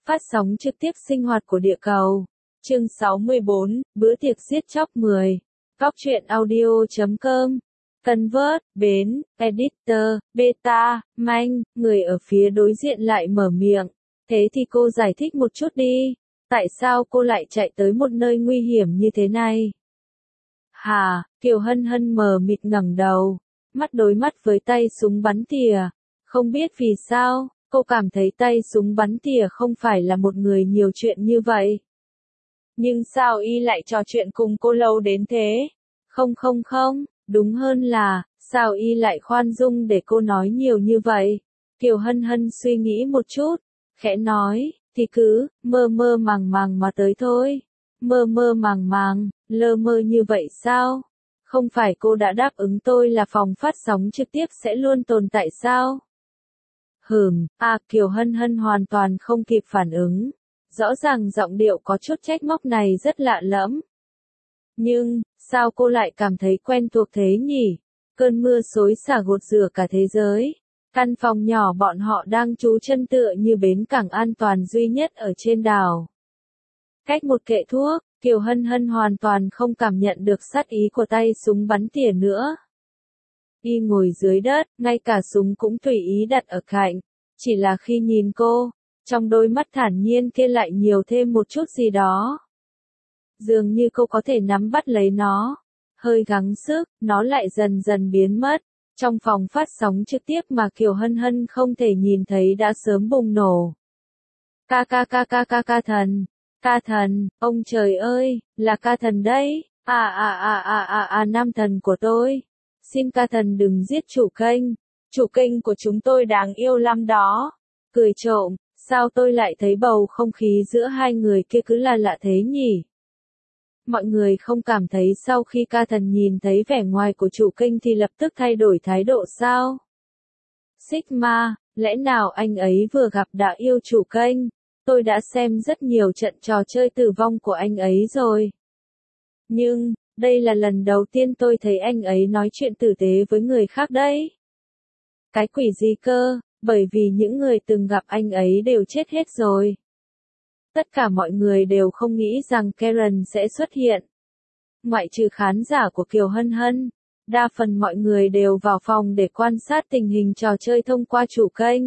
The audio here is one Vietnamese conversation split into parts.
Phát sóng trực tiếp sinh hoạt của địa cầu. Chương 64, bữa tiệc giết chóc 10. Góc truyện audio.com. Convert, Bến, Editor, Beta, Manh, người ở phía đối diện lại mở miệng. Thế thì cô giải thích một chút đi. Tại sao cô lại chạy tới một nơi nguy hiểm như thế này? Hà, Kiều Hân Hân mờ mịt ngẩng đầu, mắt đối mắt với tay súng bắn tỉa. Không biết vì sao, cô cảm thấy tay súng bắn tỉa không phải là một người nhiều chuyện như vậy. Nhưng sao y lại trò chuyện cùng cô lâu đến thế? Không, đúng hơn là, sao y lại khoan dung để cô nói nhiều như vậy? Kiều Hân Hân suy nghĩ một chút, khẽ nói, thì cứ, mơ mơ màng màng mà tới thôi. Mơ mơ màng màng, lơ mơ như vậy sao? Không phải cô đã đáp ứng tôi là phòng phát sóng trực tiếp sẽ luôn tồn tại sao? Kiều Hân Hân hoàn toàn không kịp phản ứng. Rõ ràng giọng điệu có chút trách móc này rất lạ lẫm. Nhưng, sao cô lại cảm thấy quen thuộc thế nhỉ? Cơn mưa xối xả gột rửa cả thế giới. Căn phòng nhỏ bọn họ đang trú chân tựa như bến cảng an toàn duy nhất ở trên đảo. Cách một kệ thuốc, Kiều Hân Hân hoàn toàn không cảm nhận được sát ý của tay súng bắn tỉa nữa. Y ngồi dưới đất, ngay cả súng cũng tùy ý đặt ở cạnh. Chỉ là khi nhìn cô, trong đôi mắt thản nhiên kia lại nhiều thêm một chút gì đó. Dường như cô có thể nắm bắt lấy nó. Hơi gắng sức, nó lại dần dần biến mất. Trong phòng phát sóng trực tiếp mà Kiều Hân Hân không thể nhìn thấy đã sớm bùng nổ. Ca thần, ông trời ơi, là ca thần đấy. Nam thần của tôi. Xin ca thần đừng giết chủ kênh của chúng tôi đáng yêu lắm đó. Cười trộm, sao tôi lại thấy bầu không khí giữa hai người kia cứ là lạ thế nhỉ? Mọi người không cảm thấy sau khi ca thần nhìn thấy vẻ ngoài của chủ kênh thì lập tức thay đổi thái độ sao? Sigma, lẽ nào anh ấy vừa gặp đã yêu chủ kênh? Tôi đã xem rất nhiều trận trò chơi tử vong của anh ấy rồi. Nhưng, đây là lần đầu tiên tôi thấy anh ấy nói chuyện tử tế với người khác đấy. Cái quỷ gì cơ, bởi vì những người từng gặp anh ấy đều chết hết rồi. Tất cả mọi người đều không nghĩ rằng Karen sẽ xuất hiện. Ngoại trừ khán giả của Kiều Hân Hân, đa phần mọi người đều vào phòng để quan sát tình hình trò chơi thông qua chủ kênh.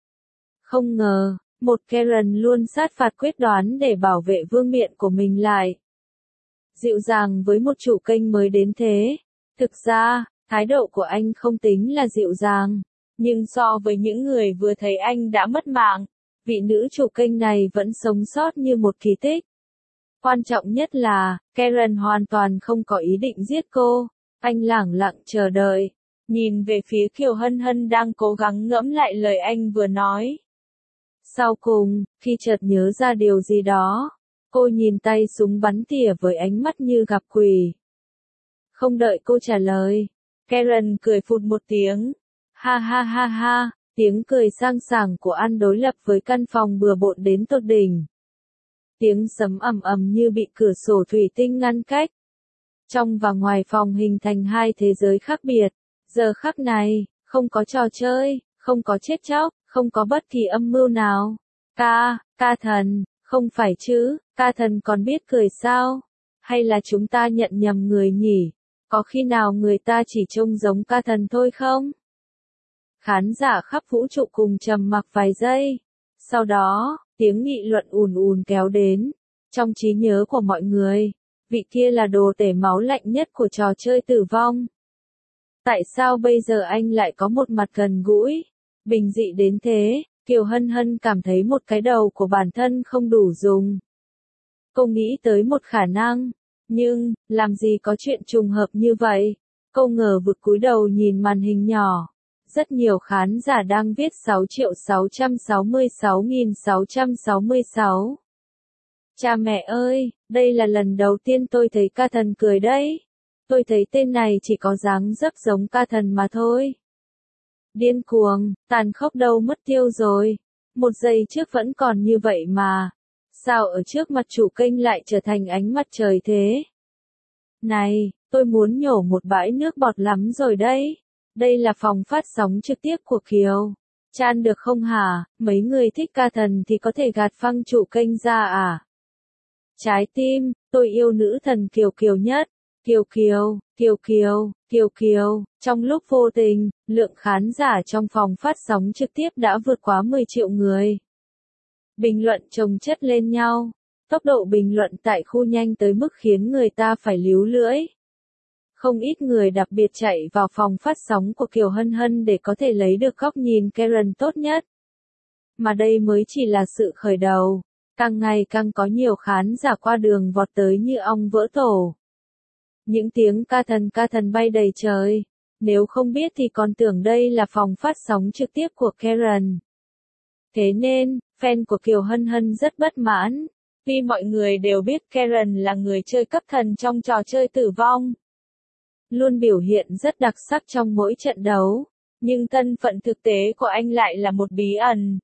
Không ngờ, một Karen luôn sát phạt quyết đoán để bảo vệ vương miện của mình lại. Dịu dàng với một chủ kênh mới đến thế. Thực ra, thái độ của anh không tính là dịu dàng. Nhưng so với những người vừa thấy anh đã mất mạng, vị nữ chủ kênh này vẫn sống sót như một kỳ tích. Quan trọng nhất là, Karen hoàn toàn không có ý định giết cô. Anh lẳng lặng chờ đợi, nhìn về phía Kiều Hân Hân đang cố gắng ngẫm lại lời anh vừa nói. Sau cùng, khi chợt nhớ ra điều gì đó, cô nhìn tay súng bắn tỉa với ánh mắt như gặp quỷ. Không đợi cô trả lời, Karen cười phụt một tiếng. Ha, tiếng cười sang sảng của An đối lập với căn phòng bừa bộn đến tột đỉnh. Tiếng sấm ầm ầm như bị cửa sổ thủy tinh ngăn cách. Trong và ngoài phòng hình thành hai thế giới khác biệt. Giờ khắc này, không có trò chơi, không có chết chóc, không có bất kỳ âm mưu nào. Ca thần, không phải chứ, ca thần còn biết cười sao? Hay là chúng ta nhận nhầm người nhỉ? Có khi nào người ta chỉ trông giống ca thần thôi không? Khán giả khắp vũ trụ cùng trầm mặc vài giây. Sau đó, tiếng nghị luận ùn ùn kéo đến. Trong trí nhớ của mọi người, vị kia là đồ tể máu lạnh nhất của trò chơi tử vong. Tại sao bây giờ anh lại có một mặt gần gũi, bình dị đến thế? Kiều Hân Hân cảm thấy một cái đầu của bản thân không đủ dùng. Cô nghĩ tới một khả năng, nhưng, làm gì có chuyện trùng hợp như vậy? Cô ngờ vực cúi đầu nhìn màn hình nhỏ. Rất nhiều khán giả đang viết 6.666.666. Cha mẹ ơi, đây là lần đầu tiên tôi thấy ca thần cười đấy. Tôi thấy tên này chỉ có dáng dấp giống ca thần mà thôi. Điên cuồng, tàn khốc đâu mất tiêu rồi. Một giây trước vẫn còn như vậy mà. Sao ở trước mặt chủ kênh lại trở thành ánh mặt trời thế? Này, tôi muốn nhổ một bãi nước bọt lắm rồi đấy. Đây là phòng phát sóng trực tiếp của Kiều. Chan được không hả, mấy người thích ca thần thì có thể gạt phăng chủ kênh ra à? Trái tim, tôi yêu nữ thần Kiều Kiều nhất. Kiều Kiều, Kiều Kiều, Kiều Kiều, trong lúc vô tình, lượng khán giả trong phòng phát sóng trực tiếp đã vượt quá 10 triệu người. Bình luận chồng chất lên nhau. Tốc độ bình luận tại khu nhanh tới mức khiến người ta phải líu lưỡi. Không ít người đặc biệt chạy vào phòng phát sóng của Kiều Hân Hân để có thể lấy được góc nhìn Karen tốt nhất. Mà đây mới chỉ là sự khởi đầu. Càng ngày càng có nhiều khán giả qua đường vọt tới như ong vỡ tổ. Những tiếng ca thần bay đầy trời. Nếu không biết thì còn tưởng đây là phòng phát sóng trực tiếp của Karen. Thế nên, fan của Kiều Hân Hân rất bất mãn. Vì mọi người đều biết Karen là người chơi cấp thần trong trò chơi tử vong. Luôn biểu hiện rất đặc sắc trong mỗi trận đấu. Nhưng thân phận thực tế của anh lại là một bí ẩn.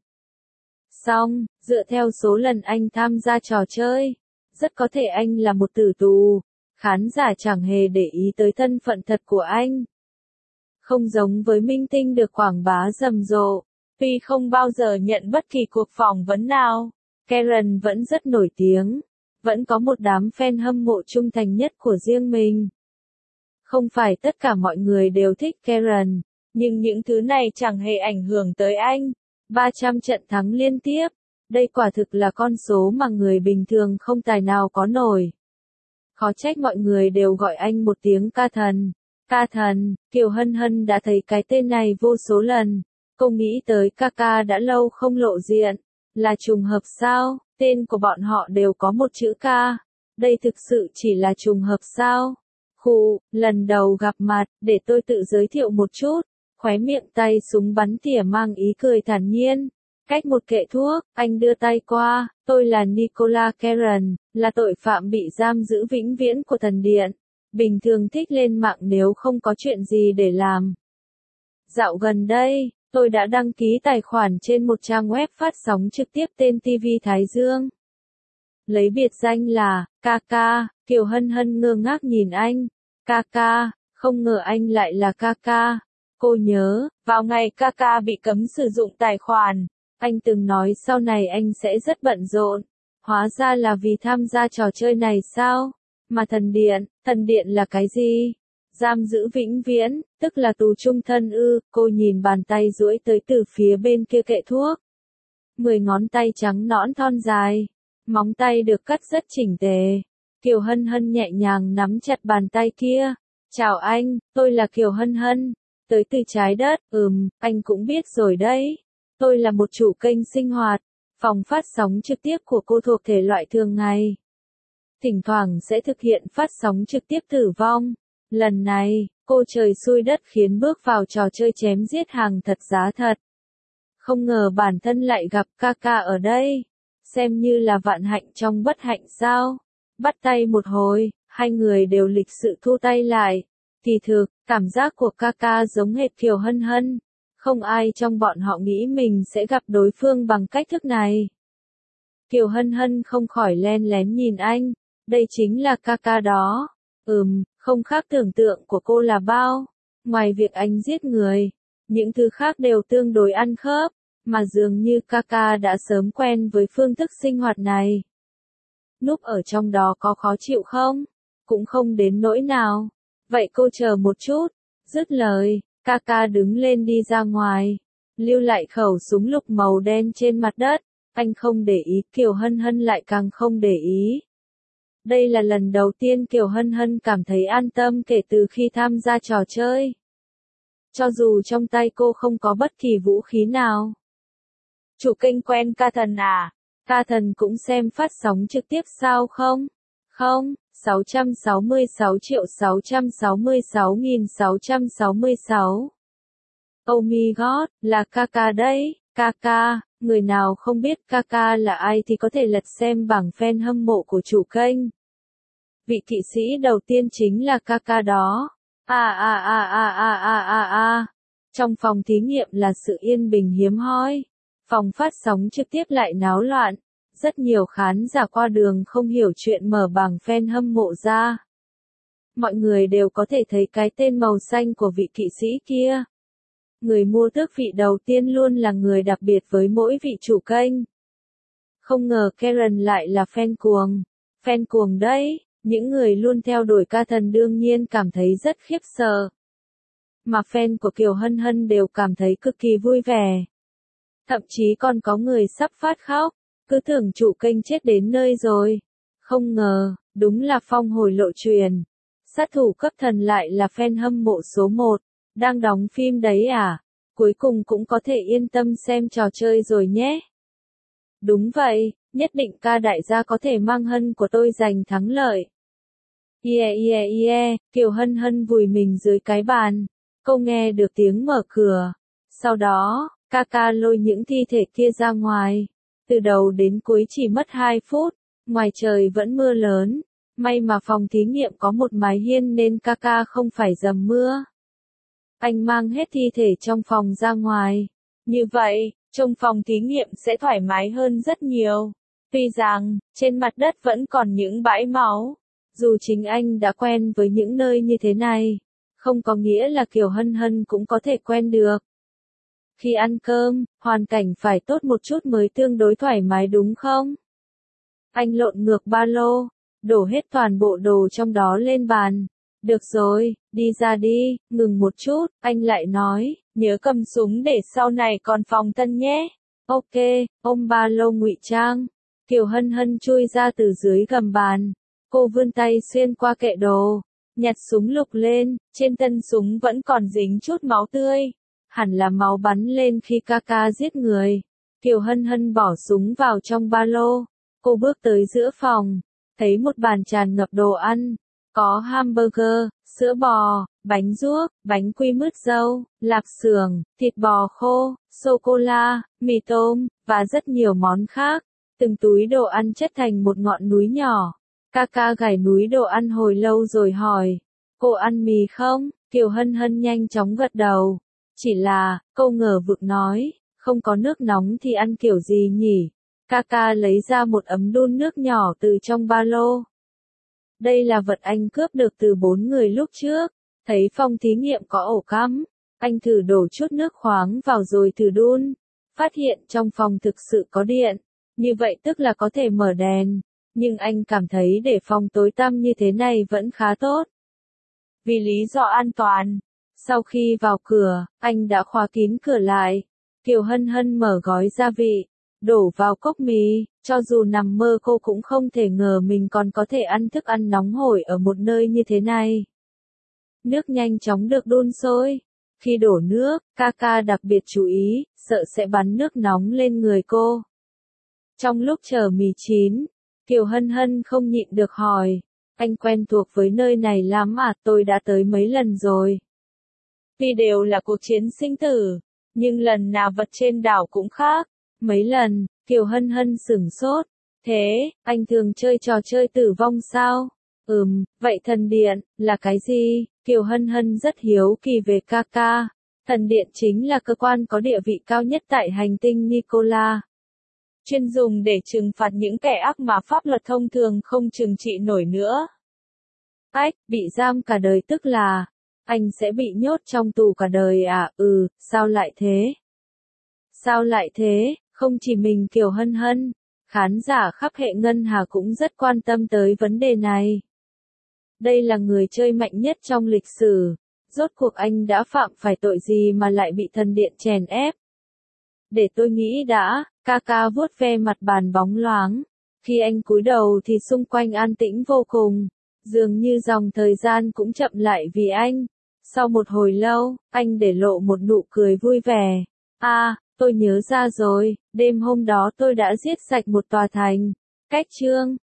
Song, dựa theo số lần anh tham gia trò chơi, rất có thể anh là một tử tù. Khán giả chẳng hề để ý tới thân phận thật của anh. Không giống với minh tinh được quảng bá rầm rộ, tuy không bao giờ nhận bất kỳ cuộc phỏng vấn nào, Karen vẫn rất nổi tiếng, vẫn có một đám fan hâm mộ trung thành nhất của riêng mình. Không phải tất cả mọi người đều thích Karen, nhưng những thứ này chẳng hề ảnh hưởng tới anh. 300 trận thắng liên tiếp, đây quả thực là con số mà người bình thường không tài nào có nổi. Khó trách mọi người đều gọi anh một tiếng ca thần. Ca thần, Kiều Hân Hân đã thấy cái tên này vô số lần. Cô nghĩ tới ca ca đã lâu không lộ diện. Là trùng hợp sao, tên của bọn họ đều có một chữ ca. Đây thực sự chỉ là trùng hợp sao? Khụ, lần đầu gặp mặt, để tôi tự giới thiệu một chút. Khóe miệng tay súng bắn tỉa mang ý cười thản nhiên. Cách một kệ thuốc, anh đưa tay qua, tôi là Nicola Karen, là tội phạm bị giam giữ vĩnh viễn của thần điện. Bình thường thích lên mạng nếu không có chuyện gì để làm. Dạo gần đây, tôi đã đăng ký tài khoản trên một trang web phát sóng trực tiếp tên TV Thái Dương. Lấy biệt danh là, Kaka, Kiều Hân Hân ngơ ngác nhìn anh. Kaka, không ngờ anh lại là Kaka. Cô nhớ, vào ngày Kaka bị cấm sử dụng tài khoản, anh từng nói sau này anh sẽ rất bận rộn. Hóa ra là vì tham gia trò chơi này sao? Mà thần điện là cái gì? Giam giữ vĩnh viễn, tức là tù chung thân ư? Cô nhìn bàn tay duỗi tới từ phía bên kia kệ thuốc. 10 ngón tay trắng nõn thon dài, móng tay được cắt rất chỉnh tề. Kiều Hân Hân nhẹ nhàng nắm chặt bàn tay kia. Chào anh, tôi là Kiều Hân Hân. Tới từ trái đất, anh cũng biết rồi đấy. Tôi là một chủ kênh sinh hoạt. Phòng phát sóng trực tiếp của cô thuộc thể loại thường ngày. Thỉnh thoảng sẽ thực hiện phát sóng trực tiếp tử vong. Lần này, cô trời xui đất khiến bước vào trò chơi chém giết hàng thật giá thật. Không ngờ bản thân lại gặp Kaka ở đây. Xem như là vạn hạnh trong bất hạnh sao. Bắt tay một hồi, hai người đều lịch sự thu tay lại. Kỳ thực, cảm giác của Kaka giống hệt Kiều Hân Hân. Không ai trong bọn họ nghĩ mình sẽ gặp đối phương bằng cách thức này. Kiều Hân Hân không khỏi len lén nhìn anh. Đây chính là Kaka đó. Không khác tưởng tượng của cô là bao. Ngoài việc anh giết người, những thứ khác đều tương đối ăn khớp. Mà dường như Kaka đã sớm quen với phương thức sinh hoạt này. Núp ở trong đó có khó chịu không? Cũng không đến nỗi nào. Vậy cô chờ một chút. Dứt lời, Kaka đứng lên đi ra ngoài. Lưu lại khẩu súng lục màu đen trên mặt đất. Anh không để ý, Kiều Hân Hân lại càng không để ý. Đây là lần đầu tiên Kiều Hân Hân cảm thấy an tâm kể từ khi tham gia trò chơi. Cho dù trong tay cô không có bất kỳ vũ khí nào. Chủ kênh quen ca thần à? Ca thần cũng xem phát sóng trực tiếp sao không? Không, 666.666.666. Oh my god, là Kaka đấy, Kaka, người nào không biết Kaka là ai thì có thể lật xem bảng fan hâm mộ của chủ kênh. Vị kỵ sĩ đầu tiên chính là Kaka đó. Trong phòng thí nghiệm là sự yên bình hiếm hoi. Phòng phát sóng trực tiếp lại náo loạn. Rất nhiều khán giả qua đường không hiểu chuyện mở bảng fan hâm mộ ra. Mọi người đều có thể thấy cái tên màu xanh của vị kỵ sĩ kia. người mua tước vị đầu tiên luôn là người đặc biệt với mỗi vị chủ kênh. Không ngờ Karen lại là fan cuồng. Fan cuồng đấy, những người luôn theo đuổi ca thần đương nhiên cảm thấy rất khiếp sợ. Mà fan của Kiều Hân Hân đều cảm thấy cực kỳ vui vẻ. Thậm chí còn có người sắp phát khóc, cứ tưởng chủ kênh chết đến nơi rồi. Không ngờ, đúng là phong hồi lộ truyền. Sát thủ cấp thần lại là fan hâm mộ số 1, đang đóng phim đấy à? Cuối cùng cũng có thể yên tâm xem trò chơi rồi nhé. Đúng vậy, nhất định ca đại gia có thể mang Hân của tôi giành thắng lợi. Yeah yeah yeah, Kiều Hân Hân vùi mình dưới cái bàn. Cô nghe được tiếng mở cửa. Sau đó, ca ca lôi những thi thể kia ra ngoài. Từ đầu đến cuối chỉ mất 2 phút, ngoài trời vẫn mưa lớn. May mà phòng thí nghiệm có một mái hiên nên ca ca không phải dầm mưa. Anh mang hết thi thể trong phòng ra ngoài. Như vậy, trong phòng thí nghiệm sẽ thoải mái hơn rất nhiều. Tuy rằng, trên mặt đất vẫn còn những bãi máu. Dù chính anh đã quen với những nơi như thế này, không có nghĩa là Kiều Hân Hân cũng có thể quen được. Khi ăn cơm, hoàn cảnh phải tốt một chút mới tương đối thoải mái đúng không? Anh lộn ngược ba lô, đổ hết toàn bộ đồ trong đó lên bàn. Được rồi, đi ra đi, ngừng một chút, anh lại nói, nhớ cầm súng để sau này còn phòng thân nhé. Ok, ôm ba lô ngụy trang. Kiều Hân Hân chui ra từ dưới gầm bàn. Cô vươn tay xuyên qua kệ đồ, nhặt súng lục lên, trên thân súng vẫn còn dính chút máu tươi. Hẳn là máu bắn lên khi ca ca giết người. Kiều Hân Hân bỏ súng vào trong ba lô. Cô bước tới giữa phòng, thấy một bàn tràn ngập đồ ăn. Có hamburger, sữa bò, bánh ruốc, bánh quy mứt dâu, lạp xưởng, thịt bò khô, sô-cô-la, mì tôm, và rất nhiều món khác. Từng túi đồ ăn chất thành một ngọn núi nhỏ. Ca ca gảy núi đồ ăn hồi lâu rồi hỏi. Cô ăn mì không? Kiều Hân Hân nhanh chóng gật đầu. Chỉ là, cô ngờ vực nói, không có nước nóng thì ăn kiểu gì nhỉ? Ca ca lấy ra một ấm đun nước nhỏ từ trong ba lô. Đây là vật anh cướp được từ 4 người lúc trước. Thấy phòng thí nghiệm có ổ cắm, anh thử đổ chút nước khoáng vào rồi thử đun. Phát hiện trong phòng thực sự có điện. Như vậy tức là có thể mở đèn. Nhưng anh cảm thấy để phòng tối tăm như thế này vẫn khá tốt. Vì lý do an toàn. Sau khi vào cửa, anh đã khóa kín cửa lại. Kiều Hân Hân mở gói gia vị, đổ vào cốc mì. Cho dù nằm mơ cô cũng không thể ngờ mình còn có thể ăn thức ăn nóng hổi ở một nơi như thế này. Nước nhanh chóng được đun sôi. Khi đổ nước, ca ca đặc biệt chú ý, sợ sẽ bắn nước nóng lên người cô. Trong lúc chờ mì chín, Kiều Hân Hân không nhịn được hỏi, anh quen thuộc với nơi này lắm à? Tôi đã tới mấy lần rồi. Tuy đều là cuộc chiến sinh tử, nhưng lần nào vật trên đảo cũng khác. Mấy lần, Kiều Hân Hân sửng sốt. Thế, anh thường chơi trò chơi tử vong sao? Vậy thần điện, là cái gì? Kiều Hân Hân rất hiếu kỳ về ca ca. Thần điện chính là cơ quan có địa vị cao nhất tại hành tinh Nicola. Chuyên dùng để trừng phạt những kẻ ác mà pháp luật thông thường không trừng trị nổi nữa. Bị giam cả đời tức là, anh sẽ bị nhốt trong tù cả đời à? Sao lại thế? Sao lại thế? Không chỉ mình Kiều Hân Hân, khán giả khắp hệ ngân hà cũng rất quan tâm tới vấn đề này. Đây là người chơi mạnh nhất trong lịch sử. Rốt cuộc anh đã phạm phải tội gì mà lại bị thần điện chèn ép? Để tôi nghĩ đã, ca ca vuốt ve mặt bàn bóng loáng. Khi anh cúi đầu thì xung quanh an tĩnh vô cùng. Dường như dòng thời gian cũng chậm lại vì anh. Sau một hồi lâu, anh để lộ một nụ cười vui vẻ. Tôi nhớ ra rồi, đêm hôm đó tôi đã giết sạch một tòa thành. Cách chương